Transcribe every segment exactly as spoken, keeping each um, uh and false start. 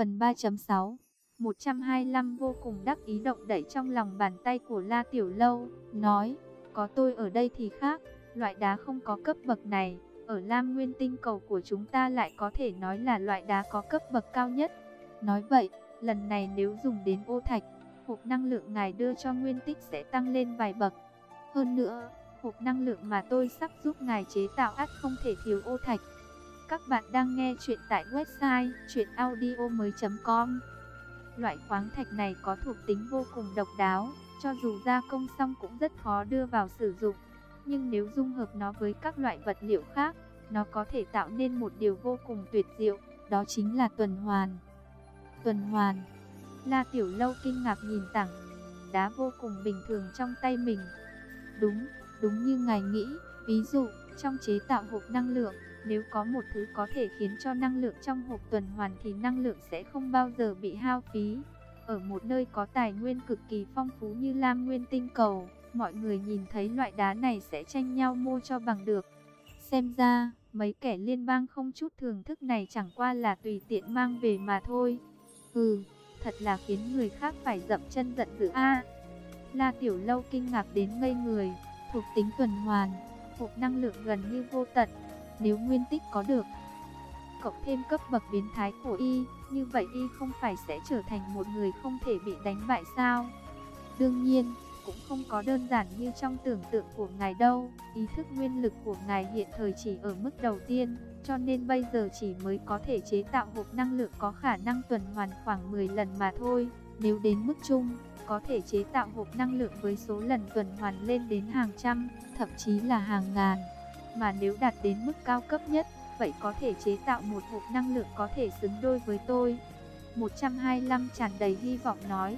Phần ba chấm sáu. một trăm hai mươi lăm vô cùng đắc ý động đẩy trong lòng bàn tay của La Tiểu Lâu, nói, có tôi ở đây thì khác, loại đá không có cấp bậc này, ở Lam Nguyên tinh cầu của chúng ta lại có thể nói là loại đá có cấp bậc cao nhất. Nói vậy, lần này nếu dùng đến ô thạch, hộp năng lượng ngài đưa cho nguyên tích sẽ tăng lên vài bậc. Hơn nữa, hộp năng lượng mà tôi sắp giúp ngài chế tạo ắt không thể thiếu ô thạch. Các bạn đang nghe chuyện tại website truyện audio mới chấm com. Loại khoáng thạch này có thuộc tính vô cùng độc đáo, cho dù gia công xong cũng rất khó đưa vào sử dụng. Nhưng nếu dung hợp nó với các loại vật liệu khác, nó có thể tạo nên một điều vô cùng tuyệt diệu, đó chính là tuần hoàn. Tuần hoàn. La Tiểu Lâu kinh ngạc nhìn tảng đá vô cùng bình thường trong tay mình. Đúng, đúng như ngài nghĩ, ví dụ, trong chế tạo hộp năng lượng, nếu có một thứ có thể khiến cho năng lượng trong hộp tuần hoàn thì năng lượng sẽ không bao giờ bị hao phí. Ở một nơi có tài nguyên cực kỳ phong phú như Lam Nguyên tinh cầu, mọi người nhìn thấy loại đá này sẽ tranh nhau mua cho bằng được. Xem ra, mấy kẻ liên bang không chút thưởng thức này chẳng qua là tùy tiện mang về mà thôi. Ừ, thật là khiến người khác phải dậm chân giận dữ a. La Tiểu Lâu kinh ngạc đến ngây người, thuộc tính tuần hoàn, hộp năng lượng gần như vô tận. Nếu nguyên tích có được, cộng thêm cấp bậc biến thái của y, như vậy y không phải sẽ trở thành một người không thể bị đánh bại sao? Đương nhiên, cũng không có đơn giản như trong tưởng tượng của ngài đâu. Ý thức nguyên lực của ngài hiện thời chỉ ở mức đầu tiên, cho nên bây giờ chỉ mới có thể chế tạo hộp năng lượng có khả năng tuần hoàn khoảng mười lần mà thôi. Nếu đến mức chung, có thể chế tạo hộp năng lượng với số lần tuần hoàn lên đến hàng trăm, thậm chí là hàng ngàn. Mà nếu đạt đến mức cao cấp nhất, vậy có thể chế tạo một hộp năng lượng có thể xứng đôi với tôi. một trăm hai mươi lăm tràn đầy hy vọng nói.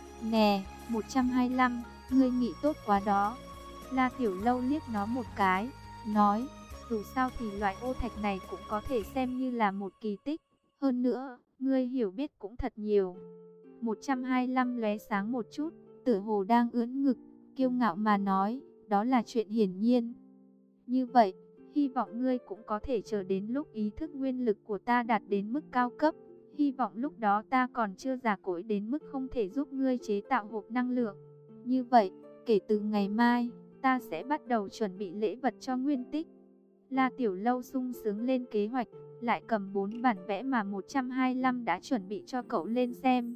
Nè, một trăm hai mươi lăm, ngươi nghĩ tốt quá đó. La Tiểu Lâu liếc nó một cái, nói, dù sao thì loại ô thạch này cũng có thể xem như là một kỳ tích. Hơn nữa, ngươi hiểu biết cũng thật nhiều. một trăm hai mươi lăm lóe sáng một chút, tựa hồ đang ưỡn ngực, kiêu ngạo mà nói, đó là chuyện hiển nhiên. Như vậy, hy vọng ngươi cũng có thể chờ đến lúc ý thức nguyên lực của ta đạt đến mức cao cấp. Hy vọng lúc đó ta còn chưa già cỗi đến mức không thể giúp ngươi chế tạo hộp năng lượng. Như vậy, kể từ ngày mai, ta sẽ bắt đầu chuẩn bị lễ vật cho nguyên tích. La Tiểu Lâu sung sướng lên kế hoạch, lại cầm bốn bản vẽ mà một trăm hai mươi lăm đã chuẩn bị cho cậu lên xem.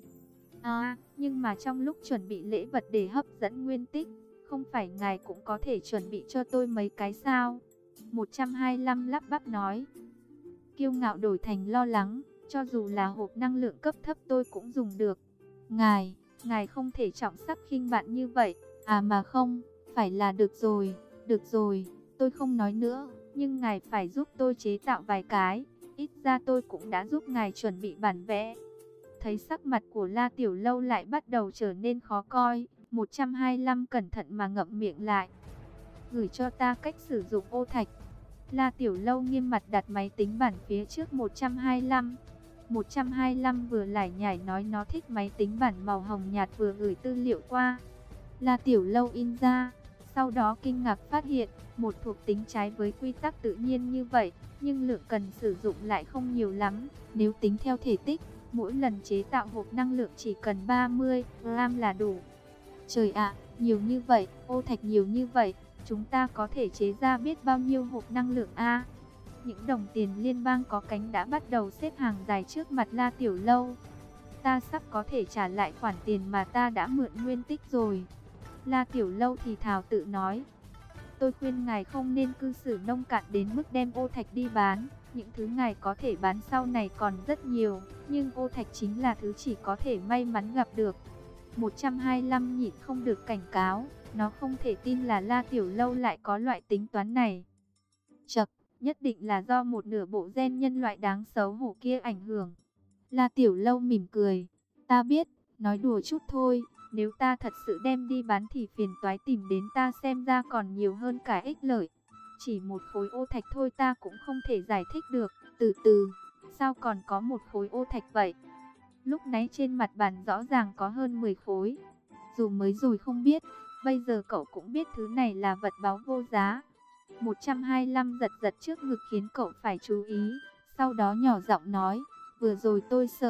À, nhưng mà trong lúc chuẩn bị lễ vật để hấp dẫn nguyên tích, không phải ngài cũng có thể chuẩn bị cho tôi mấy cái sao? một trăm hai mươi lăm lắp bắp nói. Kiêu ngạo đổi thành lo lắng, cho dù là hộp năng lượng cấp thấp tôi cũng dùng được. Ngài, ngài không thể trọng sắc khinh bạn như vậy. À mà không, phải là được rồi, được rồi, tôi không nói nữa, nhưng ngài phải giúp tôi chế tạo vài cái, ít ra tôi cũng đã giúp ngài chuẩn bị bản vẽ. Thấy sắc mặt của La Tiểu Lâu lại bắt đầu trở nên khó coi, một trăm hai mươi lăm cẩn thận mà ngậm miệng lại. Gửi cho ta cách sử dụng ô thạch. La Tiểu Lâu nghiêm mặt đặt máy tính bảng phía trước một trăm hai mươi lăm. một trăm hai mươi lăm vừa lải nhải nói nó thích máy tính bảng màu hồng nhạt vừa gửi tư liệu qua. La Tiểu Lâu in ra, sau đó kinh ngạc phát hiện, một thuộc tính trái với quy tắc tự nhiên như vậy, nhưng lượng cần sử dụng lại không nhiều lắm. Nếu tính theo thể tích, mỗi lần chế tạo hộp năng lượng chỉ cần ba mươi gram là đủ. Trời ạ, nhiều như vậy, ô thạch nhiều như vậy, chúng ta có thể chế ra biết bao nhiêu hộp năng lượng a? Những đồng tiền liên bang có cánh đã bắt đầu xếp hàng dài trước mặt La Tiểu Lâu. Ta sắp có thể trả lại khoản tiền mà ta đã mượn nguyên tích rồi. La Tiểu Lâu thì thào tự nói. Tôi khuyên ngài không nên cư xử nông cạn đến mức đem ô thạch đi bán. Những thứ ngài có thể bán sau này còn rất nhiều, nhưng ô thạch chính là thứ chỉ có thể may mắn gặp được. một trăm hai mươi lăm nhịn không được cảnh cáo, nó không thể tin là La Tiểu Lâu lại có loại tính toán này. Chậc, nhất định là do một nửa bộ gen nhân loại đáng xấu hổ kia ảnh hưởng. La Tiểu Lâu mỉm cười, ta biết, nói đùa chút thôi, nếu ta thật sự đem đi bán thì phiền toái tìm đến ta xem ra còn nhiều hơn cả ích lợi. Chỉ một khối ô thạch thôi ta cũng không thể giải thích được, từ từ, sao còn có một khối ô thạch vậy? Lúc nãy trên mặt bàn rõ ràng có hơn mười khối. Dù mới rồi không biết, bây giờ cậu cũng biết thứ này là vật báu vô giá. một trăm hai mươi lăm giật giật trước ngực khiến cậu phải chú ý. Sau đó nhỏ giọng nói, vừa rồi tôi sợ,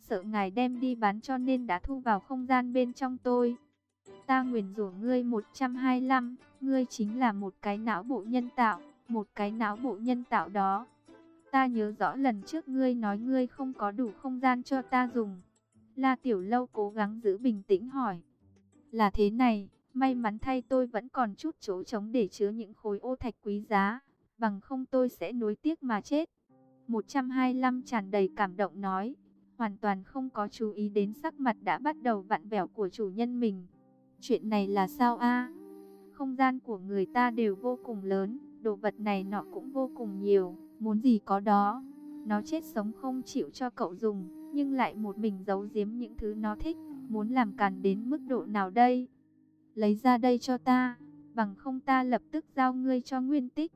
sợ ngài đem đi bán cho nên đã thu vào không gian bên trong tôi. Ta nguyền rủa ngươi một trăm hai mươi lăm, ngươi chính là một cái não bộ nhân tạo, một cái não bộ nhân tạo đó. Ta nhớ rõ lần trước ngươi nói ngươi không có đủ không gian cho ta dùng. La Tiểu Lâu cố gắng giữ bình tĩnh hỏi. Là thế này, may mắn thay tôi vẫn còn chút chỗ trống để chứa những khối ô thạch quý giá, bằng không tôi sẽ nuối tiếc mà chết. một trăm hai mươi lăm tràn đầy cảm động nói, hoàn toàn không có chú ý đến sắc mặt đã bắt đầu vặn vẹo của chủ nhân mình. Chuyện này là sao a? Không gian của người ta đều vô cùng lớn, đồ vật này nọ cũng vô cùng nhiều, muốn gì có đó. Nó chết sống không chịu cho cậu dùng, nhưng lại một mình giấu giếm những thứ nó thích, muốn làm càn đến mức độ nào đây? Lấy ra đây cho ta, bằng không ta lập tức giao ngươi cho Nguyên Tích.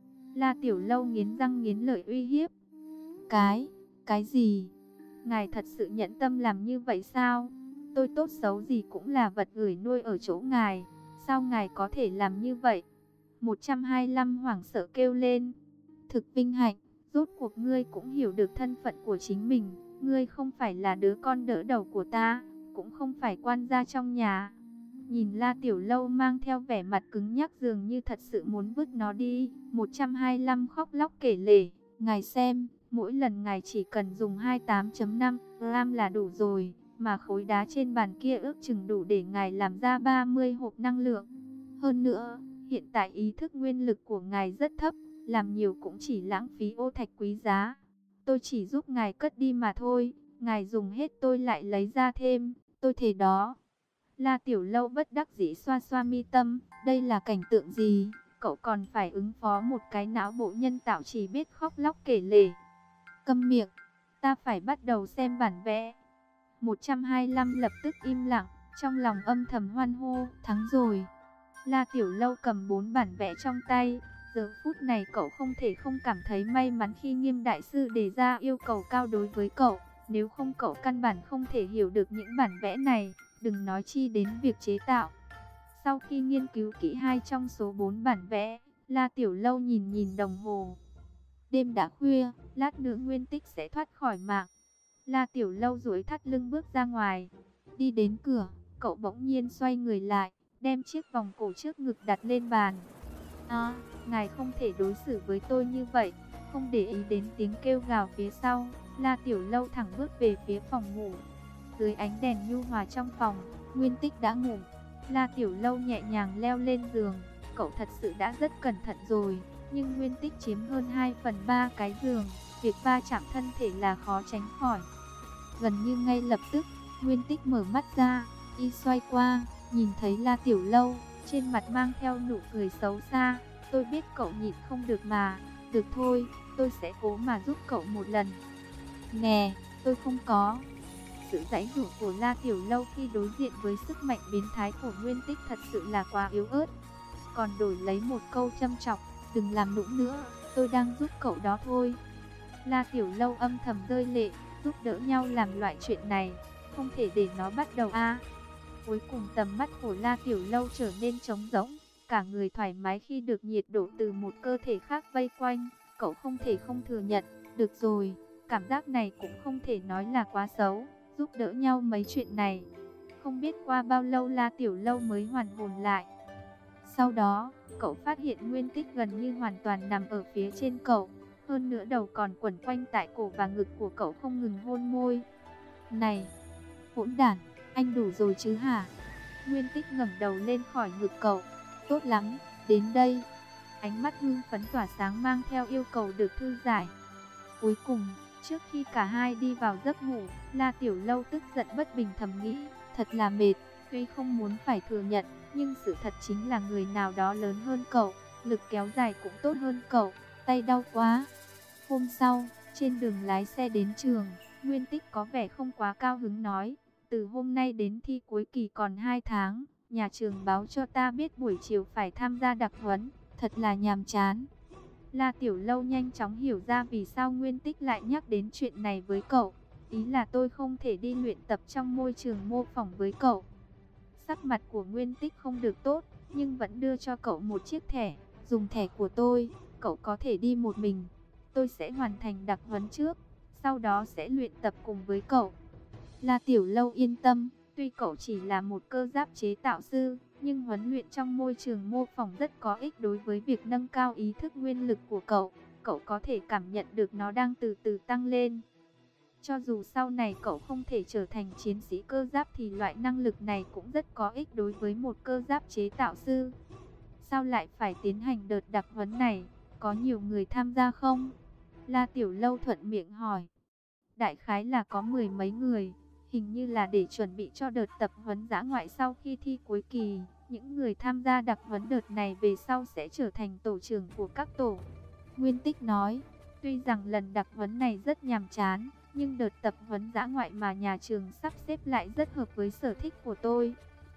La Tiểu Lâu nghiến răng nghiến lợi uy hiếp. Cái, cái gì? Ngài thật sự nhẫn tâm làm như vậy sao? Tôi tốt xấu gì cũng là vật gửi nuôi ở chỗ ngài, sao ngài có thể làm như vậy? một trăm hai mươi lăm hoảng sợ kêu lên. Thực vinh hạnh, rốt cuộc ngươi cũng hiểu được thân phận của chính mình. Ngươi không phải là đứa con đỡ đầu của ta, cũng không phải quan gia trong nhà. Nhìn La Tiểu Lâu mang theo vẻ mặt cứng nhắc dường như thật sự muốn vứt nó đi. một trăm hai mươi lăm khóc lóc kể lể. Ngài xem, mỗi lần ngài chỉ cần dùng hai mươi tám phẩy năm gram là đủ rồi. Mà khối đá trên bàn kia ước chừng đủ để ngài làm ra ba mươi hộp năng lượng. Hơn nữa, hiện tại ý thức nguyên lực của ngài rất thấp, làm nhiều cũng chỉ lãng phí ô thạch quý giá. Tôi chỉ giúp ngài cất đi mà thôi, ngài dùng hết tôi lại lấy ra thêm, tôi thề đó. La Tiểu Lâu bất đắc dĩ xoa xoa mi tâm, đây là cảnh tượng gì? Cậu còn phải ứng phó một cái não bộ nhân tạo chỉ biết khóc lóc kể lể. Câm miệng, ta phải bắt đầu xem bản vẽ. một trăm hai mươi lăm lập tức im lặng, trong lòng âm thầm hoan hô, thắng rồi. La Tiểu Lâu cầm bốn bản vẽ trong tay, giờ phút này cậu không thể không cảm thấy may mắn khi Nghiêm đại sư đề ra yêu cầu cao đối với cậu, nếu không cậu căn bản không thể hiểu được những bản vẽ này, đừng nói chi đến việc chế tạo. Sau khi nghiên cứu kỹ hai trong số bốn bản vẽ, La Tiểu Lâu nhìn nhìn đồng hồ. Đêm đã khuya, lát nữa Nguyên Tích sẽ thoát khỏi mạng. La Tiểu Lâu duỗi thắt lưng bước ra ngoài. Đi đến cửa, cậu bỗng nhiên xoay người lại, đem chiếc vòng cổ trước ngực đặt lên bàn. À, ngài không thể đối xử với tôi như vậy. Không để ý đến tiếng kêu gào phía sau, La Tiểu Lâu thẳng bước về phía phòng ngủ. Dưới ánh đèn nhu hòa trong phòng, Nguyên Tích đã ngủ. La Tiểu Lâu nhẹ nhàng leo lên giường. Cậu thật sự đã rất cẩn thận rồi, nhưng Nguyên Tích chiếm hơn hai phần ba cái giường, việc va chạm thân thể là khó tránh khỏi. Gần như ngay lập tức, Nguyên Tích mở mắt ra, y xoay qua, nhìn thấy La Tiểu Lâu, trên mặt mang theo nụ cười xấu xa. Tôi biết cậu nhịn không được mà, được thôi, tôi sẽ cố mà giúp cậu một lần. Nè, tôi không có. Sự giãy giụa của La Tiểu Lâu khi đối diện với sức mạnh biến thái của Nguyên Tích thật sự là quá yếu ớt. Còn đổi lấy một câu châm chọc, đừng làm nũng nữa, tôi đang giúp cậu đó thôi. La Tiểu Lâu âm thầm rơi lệ, giúp đỡ nhau làm loại chuyện này, không thể để nó bắt đầu a. Cuối cùng tầm mắt của La Tiểu Lâu trở nên trống rỗng, cả người thoải mái khi được nhiệt độ từ một cơ thể khác vây quanh. Cậu không thể không thừa nhận, được rồi, cảm giác này cũng không thể nói là quá xấu, giúp đỡ nhau mấy chuyện này. Không biết qua bao lâu La Tiểu Lâu mới hoàn hồn lại. Sau đó, cậu phát hiện Nguyên Tích gần như hoàn toàn nằm ở phía trên cậu, hơn nữa đầu còn quẩn quanh tại cổ và ngực của cậu không ngừng hôn môi. Này, hỗn đản, anh đủ rồi chứ hả? Nguyên Tích ngẩng đầu lên khỏi ngực cậu. Tốt lắm, đến đây. Ánh mắt hưng phấn tỏa sáng mang theo yêu cầu được thư giải. Cuối cùng, trước khi cả hai đi vào giấc ngủ, La Tiểu Lâu tức giận bất bình thầm nghĩ, thật là mệt. Tuy không muốn phải thừa nhận, nhưng sự thật chính là người nào đó lớn hơn cậu, lực kéo dài cũng tốt hơn cậu, tay đau quá. Hôm sau, trên đường lái xe đến trường, Nguyên Tích có vẻ không quá cao hứng nói, từ hôm nay đến thi cuối kỳ còn hai tháng, nhà trường báo cho ta biết buổi chiều phải tham gia đặc huấn, thật là nhàm chán. La Tiểu Lâu nhanh chóng hiểu ra vì sao Nguyên Tích lại nhắc đến chuyện này với cậu, ý là tôi không thể đi luyện tập trong môi trường mô phỏng với cậu. Sắc mặt của Nguyên Tích không được tốt, nhưng vẫn đưa cho cậu một chiếc thẻ, dùng thẻ của tôi, cậu có thể đi một mình. Tôi sẽ hoàn thành đặc huấn trước, sau đó sẽ luyện tập cùng với cậu. La Tiểu Lâu yên tâm, tuy cậu chỉ là một cơ giáp chế tạo sư, nhưng huấn luyện trong môi trường mô phỏng rất có ích đối với việc nâng cao ý thức nguyên lực của cậu. Cậu có thể cảm nhận được nó đang từ từ tăng lên. Cho dù sau này cậu không thể trở thành chiến sĩ cơ giáp thì loại năng lực này cũng rất có ích đối với một cơ giáp chế tạo sư. Sao lại phải tiến hành đợt đặc huấn này? Có nhiều người tham gia không? La Tiểu Lâu thuận miệng hỏi. Đại khái là có mười mấy người, hình như là để chuẩn bị cho đợt tập huấn dã ngoại sau khi thi cuối kỳ. Những người tham gia đặc huấn đợt này về sau sẽ trở thành tổ trưởng của các tổ. Nguyên Tích nói, tuy rằng lần đặc huấn này rất nhàm chán, nhưng đợt tập huấn dã ngoại mà nhà trường sắp xếp lại rất hợp với sở thích của tôi.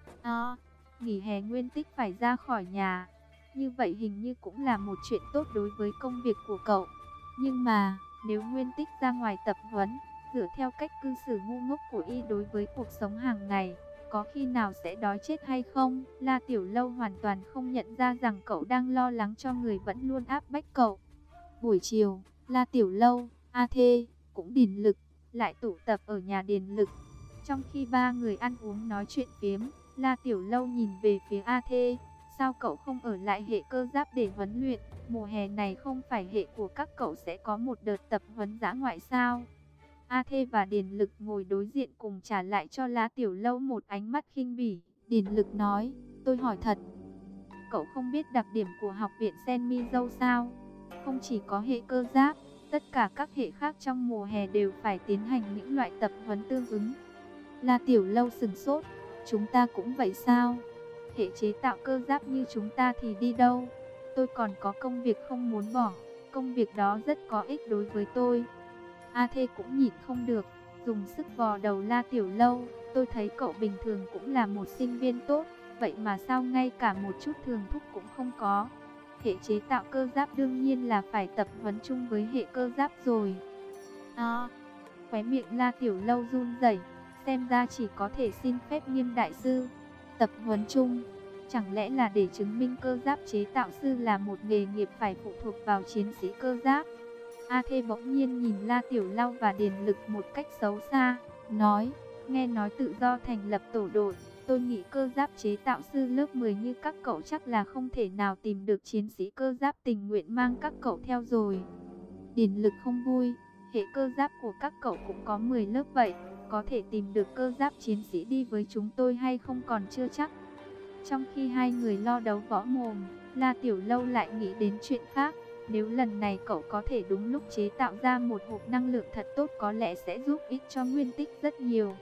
À, nghỉ hè Nguyên Tích phải ra khỏi nhà. Như vậy hình như cũng là một chuyện tốt đối với công việc của cậu. Nhưng mà, nếu Nguyên Tích ra ngoài tập huấn, dựa theo cách cư xử ngu ngốc của y đối với cuộc sống hàng ngày, có khi nào sẽ đói chết hay không? La Tiểu Lâu hoàn toàn không nhận ra rằng cậu đang lo lắng cho người vẫn luôn áp bách cậu. Buổi chiều, La Tiểu Lâu, A Thê, cũng Điền Lực, lại tụ tập ở nhà Điền Lực. Trong khi ba người ăn uống nói chuyện phiếm, La Tiểu Lâu nhìn về phía A Thê. Sao cậu không ở lại hệ cơ giáp để huấn luyện? Mùa hè này không phải hệ của các cậu sẽ có một đợt tập huấn dã ngoại sao? A Thê và Điền Lực ngồi đối diện cùng trả lại cho La Tiểu Lâu một ánh mắt khinh bỉ. Điền Lực nói, tôi hỏi thật, cậu không biết đặc điểm của học viện Sen Mi Dâu sao? Không chỉ có hệ cơ giáp, tất cả các hệ khác trong mùa hè đều phải tiến hành những loại tập huấn tương ứng. La Tiểu Lâu sừng sốt, chúng ta cũng vậy sao? Hệ chế tạo cơ giáp như chúng ta thì đi đâu? Tôi còn có công việc không muốn bỏ, công việc đó rất có ích đối với tôi. A Thê cũng nhịn không được, dùng sức vò đầu La Tiểu Lâu. Tôi thấy cậu bình thường cũng là một sinh viên tốt, vậy mà sao ngay cả một chút thường thúc cũng không có? Hệ chế tạo cơ giáp đương nhiên là phải tập huấn chung với hệ cơ giáp rồi. À, khóe miệng La Tiểu Lâu run rẩy, xem ra chỉ có thể xin phép Nghiêm đại sư. Tập huấn chung, chẳng lẽ là để chứng minh cơ giáp chế tạo sư là một nghề nghiệp phải phụ thuộc vào chiến sĩ cơ giáp? A Thê bỗng nhiên nhìn La Tiểu Lâu và Điền Lực một cách xấu xa, nói, nghe nói tự do thành lập tổ đội, tôi nghĩ cơ giáp chế tạo sư lớp mười như các cậu chắc là không thể nào tìm được chiến sĩ cơ giáp tình nguyện mang các cậu theo rồi. Điền Lực không vui, hệ cơ giáp của các cậu cũng có mười lớp vậy, có thể tìm được cơ giáp chiến sĩ đi với chúng tôi hay không còn chưa chắc. Trong khi hai người lo đấu võ mồm, La Tiểu Lâu lại nghĩ đến chuyện khác. Nếu lần này cậu có thể đúng lúc chế tạo ra một hộp năng lượng thật tốt có lẽ sẽ giúp ích cho Nguyên Tích rất nhiều.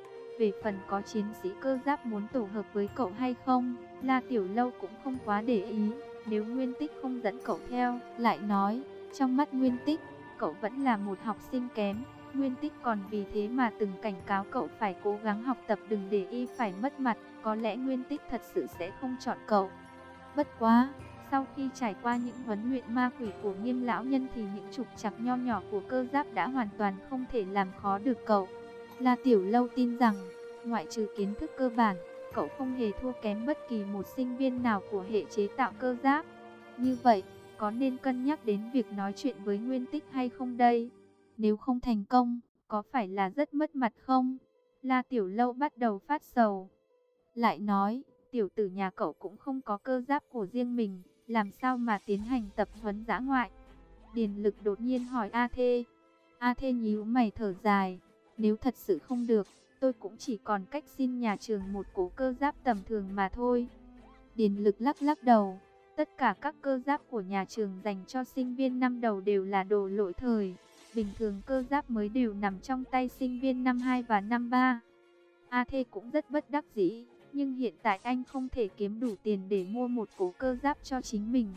Về phần có chiến sĩ cơ giáp muốn tổ hợp với cậu hay không, La Tiểu Lâu cũng không quá để ý. Nếu Nguyên Tích không dẫn cậu theo, lại nói, trong mắt Nguyên Tích, cậu vẫn là một học sinh kém. Nguyên Tích còn vì thế mà từng cảnh cáo cậu phải cố gắng học tập, đừng để y phải mất mặt. Có lẽ Nguyên Tích thật sự sẽ không chọn cậu. Bất quá, sau khi trải qua những huấn luyện ma quỷ của Nghiêm lão nhân thì những trục trặc nho nhỏ của cơ giáp đã hoàn toàn không thể làm khó được cậu. La Tiểu Lâu tin rằng, ngoại trừ kiến thức cơ bản, cậu không hề thua kém bất kỳ một sinh viên nào của hệ chế tạo cơ giáp. Như vậy, có nên cân nhắc đến việc nói chuyện với Nguyên Tích hay không đây? Nếu không thành công, có phải là rất mất mặt không? La Tiểu Lâu bắt đầu phát sầu. Lại nói, tiểu tử nhà cậu cũng không có cơ giáp của riêng mình, làm sao mà tiến hành tập huấn dã ngoại? Điền Lực đột nhiên hỏi A Thê. A Thê nhíu mày thở dài, nếu thật sự không được, tôi cũng chỉ còn cách xin nhà trường một cố cơ giáp tầm thường mà thôi. Điền Lực lắc lắc đầu, tất cả các cơ giáp của nhà trường dành cho sinh viên năm đầu đều là đồ lỗi thời, bình thường cơ giáp mới đều nằm trong tay sinh viên năm hai và năm ba. A Thê cũng rất bất đắc dĩ, nhưng hiện tại anh không thể kiếm đủ tiền để mua một cố cơ giáp cho chính mình.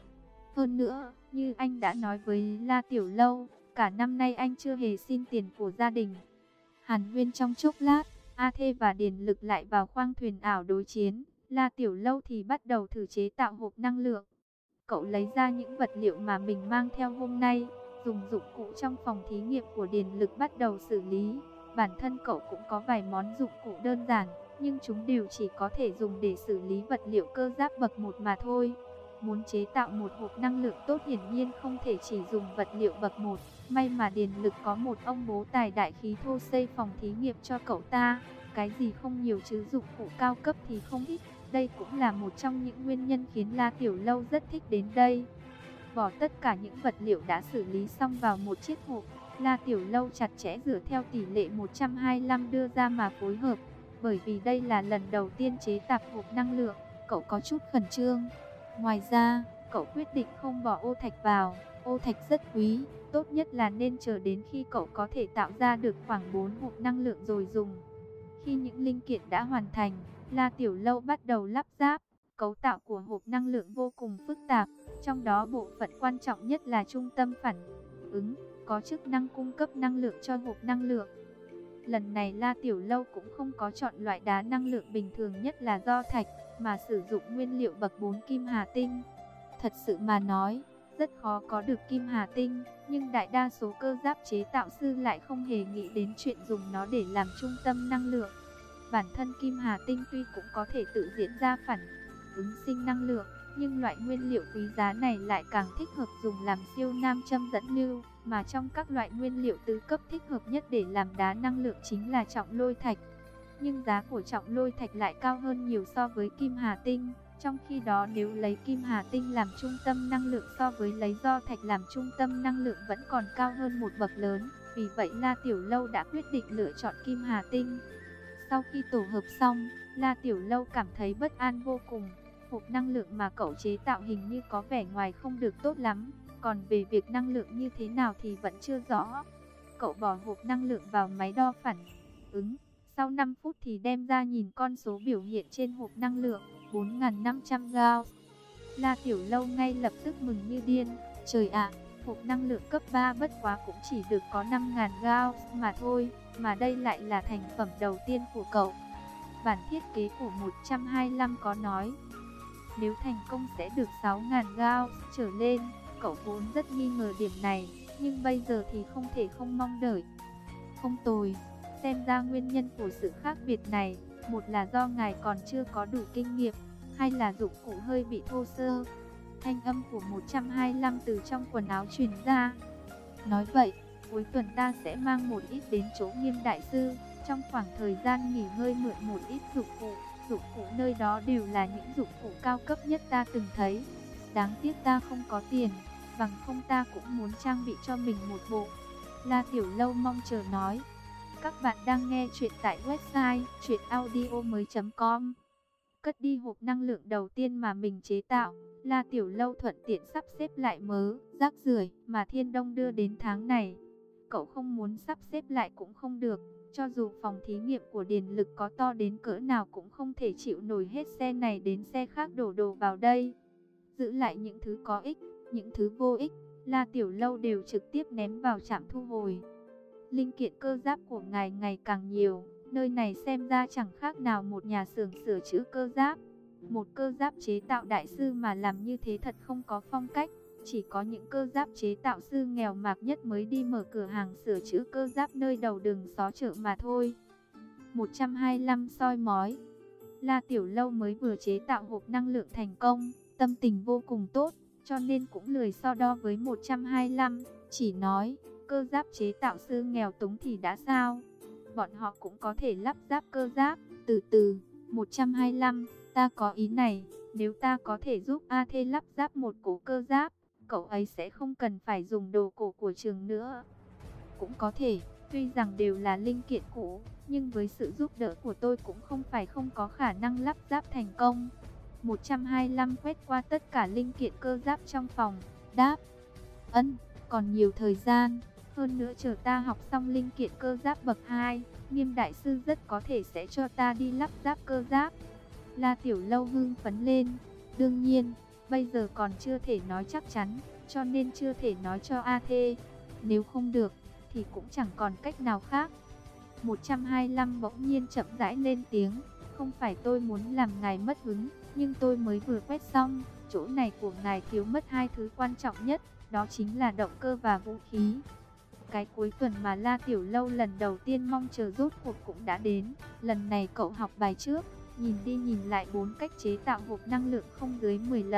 Hơn nữa, như anh đã nói với La Tiểu Lâu, cả năm nay anh chưa hề xin tiền của gia đình. Hàn huyên trong chốc lát, A Thê và Điền Lực lại vào khoang thuyền ảo đối chiến. La Tiểu Lâu thì bắt đầu thử chế tạo hộp năng lượng. Cậu lấy ra những vật liệu mà mình mang theo hôm nay, dùng dụng cụ trong phòng thí nghiệm của Điền Lực bắt đầu xử lý. Bản thân cậu cũng có vài món dụng cụ đơn giản, nhưng chúng đều chỉ có thể dùng để xử lý vật liệu cơ giáp bậc một mà thôi. Muốn chế tạo một hộp năng lượng tốt hiển nhiên không thể chỉ dùng vật liệu bậc một. May mà Điền Lực có một ông bố tài đại khí thô xây phòng thí nghiệm cho cậu ta. Cái gì không nhiều chứ dụng cụ cao cấp thì không ít. Đây cũng là một trong những nguyên nhân khiến La Tiểu Lâu rất thích đến đây. Bỏ tất cả những vật liệu đã xử lý xong vào một chiếc hộp, La Tiểu Lâu chặt chẽ dựa theo tỷ lệ một trăm hai mươi lăm đưa ra mà phối hợp. Bởi vì đây là lần đầu tiên chế tạo hộp năng lượng, cậu có chút khẩn trương. Ngoài ra, cậu quyết định không bỏ ô thạch vào. Ô thạch rất quý, tốt nhất là nên chờ đến khi cậu có thể tạo ra được khoảng bốn hộp năng lượng rồi dùng. Khi những linh kiện đã hoàn thành, La Tiểu Lâu bắt đầu lắp ráp. Cấu tạo của hộp năng lượng vô cùng phức tạp, trong đó bộ phận quan trọng nhất là trung tâm phản ứng, có chức năng cung cấp năng lượng cho hộp năng lượng. Lần này La Tiểu Lâu cũng không có chọn loại đá năng lượng bình thường nhất là do thạch, mà sử dụng nguyên liệu bậc bốn kim hà tinh. Thật sự mà nói, rất khó có được kim hà tinh, nhưng đại đa số cơ giáp chế tạo sư lại không hề nghĩ đến chuyện dùng nó để làm trung tâm năng lượng. Bản thân kim hà tinh tuy cũng có thể tự diễn ra phản ứng sinh năng lượng, nhưng loại nguyên liệu quý giá này lại càng thích hợp dùng làm siêu nam châm dẫn lưu, mà trong các loại nguyên liệu tứ cấp thích hợp nhất để làm đá năng lượng chính là trọng lôi thạch. Nhưng giá của trọng lôi thạch lại cao hơn nhiều so với kim hà tinh. Trong khi đó nếu lấy kim hà tinh làm trung tâm năng lượng so với lấy do thạch làm trung tâm năng lượng vẫn còn cao hơn một bậc lớn. Vì vậy La Tiểu Lâu đã quyết định lựa chọn kim hà tinh. Sau khi tổ hợp xong, La Tiểu Lâu cảm thấy bất an vô cùng. Hộp năng lượng mà cậu chế tạo hình như có vẻ ngoài không được tốt lắm. Còn về việc năng lượng như thế nào thì vẫn chưa rõ. Cậu bỏ hộp năng lượng vào máy đo phản ứng. Sau năm phút thì đem ra nhìn con số biểu hiện trên hộp năng lượng, bốn nghìn năm trăm gauss. La Tiểu Lâu ngay lập tức mừng như điên. Trời ạ, hộp năng lượng cấp ba bất quá cũng chỉ được có năm nghìn gauss mà thôi. Mà đây lại là thành phẩm đầu tiên của cậu. Bản thiết kế của một trăm hai mươi lăm có nói, nếu thành công sẽ được sáu nghìn gauss trở lên. Cậu vốn rất nghi ngờ điểm này, nhưng bây giờ thì không thể không mong đợi. Không tồi, xem ra nguyên nhân của sự khác biệt này, một là do ngài còn chưa có đủ kinh nghiệm, hay là dụng cụ hơi bị thô sơ. Thanh âm của một trăm hai mươi lăm từ trong quần áo truyền ra. Nói vậy, cuối tuần ta sẽ mang một ít đến chỗ Nghiêm đại sư, trong khoảng thời gian nghỉ ngơi mượn một ít dụng cụ. Dụng cụ nơi đó đều là những dụng cụ cao cấp nhất ta từng thấy. Đáng tiếc ta không có tiền, bằng không ta cũng muốn trang bị cho mình một bộ. La Tiểu Lâu mong chờ nói. Các bạn đang nghe chuyện tại website truyện audio mới chấm com. Cất đi hộp năng lượng đầu tiên mà mình chế tạo, La Tiểu Lâu thuận tiện sắp xếp lại mớ rác rưởi mà Thiên Đông đưa đến tháng này. Cậu không muốn sắp xếp lại cũng không được. Cho dù phòng thí nghiệm của Điền Lực có to đến cỡ nào cũng không thể chịu nổi hết xe này đến xe khác đổ đồ vào đây. Giữ lại những thứ có ích, những thứ vô ích, La Tiểu Lâu đều trực tiếp ném vào trạm thu hồi. Linh kiện cơ giáp của ngài ngày càng nhiều, nơi này xem ra chẳng khác nào một nhà xưởng sửa chữa cơ giáp. Một cơ giáp chế tạo đại sư mà làm như thế thật không có phong cách. Chỉ có những cơ giáp chế tạo sư nghèo mạt nhất mới đi mở cửa hàng sửa chữa cơ giáp nơi đầu đường xó chợ mà thôi. một trăm hai mươi lăm soi mói. La Tiểu Lâu mới vừa chế tạo hộp năng lượng thành công, tâm tình vô cùng tốt, cho nên cũng lười so đo với một trăm hai mươi lăm, chỉ nói, cơ giáp chế tạo sư nghèo túng thì đã sao? Bọn họ cũng có thể lắp ráp cơ giáp, từ từ, một trăm hai mươi lăm, ta có ý này, nếu ta có thể giúp A Thê lắp ráp một cổ cơ giáp, cậu ấy sẽ không cần phải dùng đồ cổ của trường nữa. Cũng có thể, tuy rằng đều là linh kiện cũ, nhưng với sự giúp đỡ của tôi cũng không phải không có khả năng lắp ráp thành công. một trăm hai mươi lăm quét qua tất cả linh kiện cơ giáp trong phòng, đáp, ân, còn nhiều thời gian, hơn nữa chờ ta học xong linh kiện cơ giáp bậc hai, Nghiêm đại sư rất có thể sẽ cho ta đi lắp ráp cơ giáp. La Tiểu Lâu hưng phấn lên, đương nhiên, bây giờ còn chưa thể nói chắc chắn, cho nên chưa thể nói cho A Thê. Nếu không được, thì cũng chẳng còn cách nào khác. một trăm hai mươi lăm bỗng nhiên chậm rãi lên tiếng, không phải tôi muốn làm ngài mất hứng, nhưng tôi mới vừa quét xong, chỗ này của ngài thiếu mất hai thứ quan trọng nhất, đó chính là động cơ và vũ khí. Cái cuối tuần mà La Tiểu Lâu lần đầu tiên mong chờ rốt cuộc cũng đã đến. Lần này cậu học bài trước, nhìn đi nhìn lại bốn cách chế tạo hộp năng lượng không dưới mười lần,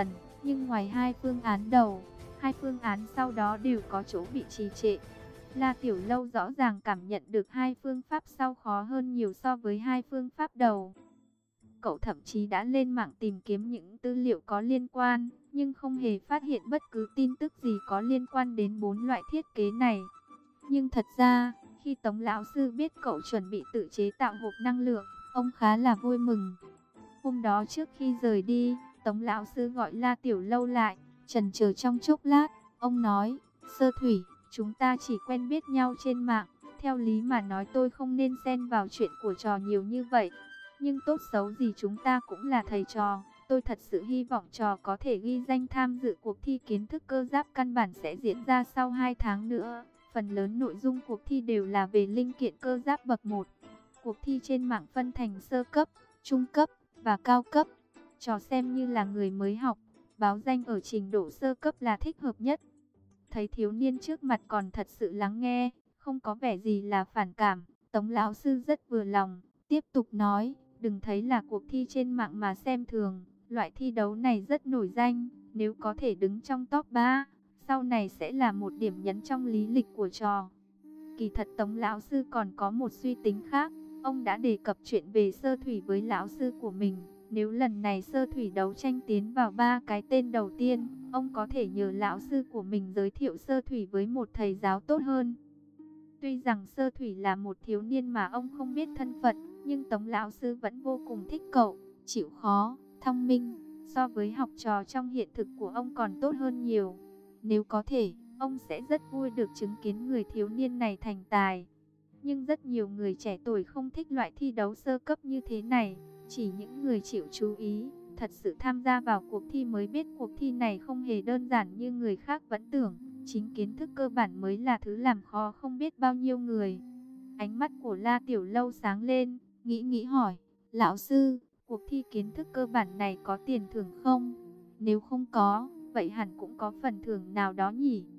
Nhưng ngoài hai phương án đầu, hai phương án sau đó đều có chỗ bị trì trệ. La Tiểu Lâu rõ ràng cảm nhận được hai phương pháp sau khó hơn nhiều so với hai phương pháp đầu. Cậu thậm chí đã lên mạng tìm kiếm những tư liệu có liên quan, nhưng không hề phát hiện bất cứ tin tức gì có liên quan đến bốn loại thiết kế này. Nhưng thật ra, khi Tống lão sư biết cậu chuẩn bị tự chế tạo hộp năng lượng, ông khá là vui mừng. Hôm đó trước khi rời đi, Tống lão sư gọi La Tiểu Lâu lại, chần chờ trong chốc lát, ông nói: "Sơ Thủy, chúng ta chỉ quen biết nhau trên mạng, theo lý mà nói tôi không nên xen vào chuyện của trò nhiều như vậy. Nhưng tốt xấu gì chúng ta cũng là thầy trò, tôi thật sự hy vọng trò có thể ghi danh tham dự cuộc thi kiến thức cơ giáp căn bản sẽ diễn ra sau hai tháng nữa. Phần lớn nội dung cuộc thi đều là về linh kiện cơ giáp bậc một. Cuộc thi trên mạng phân thành sơ cấp, trung cấp và cao cấp. Trò xem như là người mới học, báo danh ở trình độ sơ cấp là thích hợp nhất." Thấy thiếu niên trước mặt còn thật sự lắng nghe, không có vẻ gì là phản cảm, Tống lão sư rất vừa lòng, tiếp tục nói: "Đừng thấy là cuộc thi trên mạng mà xem thường, loại thi đấu này rất nổi danh, nếu có thể đứng trong top ba, sau này sẽ là một điểm nhấn trong lý lịch của trò." Kỳ thật Tống lão sư còn có một suy tính khác, ông đã đề cập chuyện về Sơ Thủy với lão sư của mình. Nếu lần này Sơ Thủy đấu tranh tiến vào ba cái tên đầu tiên, ông có thể nhờ lão sư của mình giới thiệu Sơ Thủy với một thầy giáo tốt hơn. Tuy rằng Sơ Thủy là một thiếu niên mà ông không biết thân phận, nhưng Tống lão sư vẫn vô cùng thích cậu, chịu khó, thông minh, so với học trò trong hiện thực của ông còn tốt hơn nhiều. Nếu có thể, ông sẽ rất vui được chứng kiến người thiếu niên này thành tài. Nhưng rất nhiều người trẻ tuổi không thích loại thi đấu sơ cấp như thế này. Chỉ những người chịu chú ý, thật sự tham gia vào cuộc thi mới biết cuộc thi này không hề đơn giản như người khác vẫn tưởng. Chính kiến thức cơ bản mới là thứ làm khó không biết bao nhiêu người. Ánh mắt của La Tiểu Lâu sáng lên, nghĩ nghĩ hỏi: "Lão sư, cuộc thi kiến thức cơ bản này có tiền thưởng không? Nếu không có, vậy hẳn cũng có phần thưởng nào đó nhỉ?"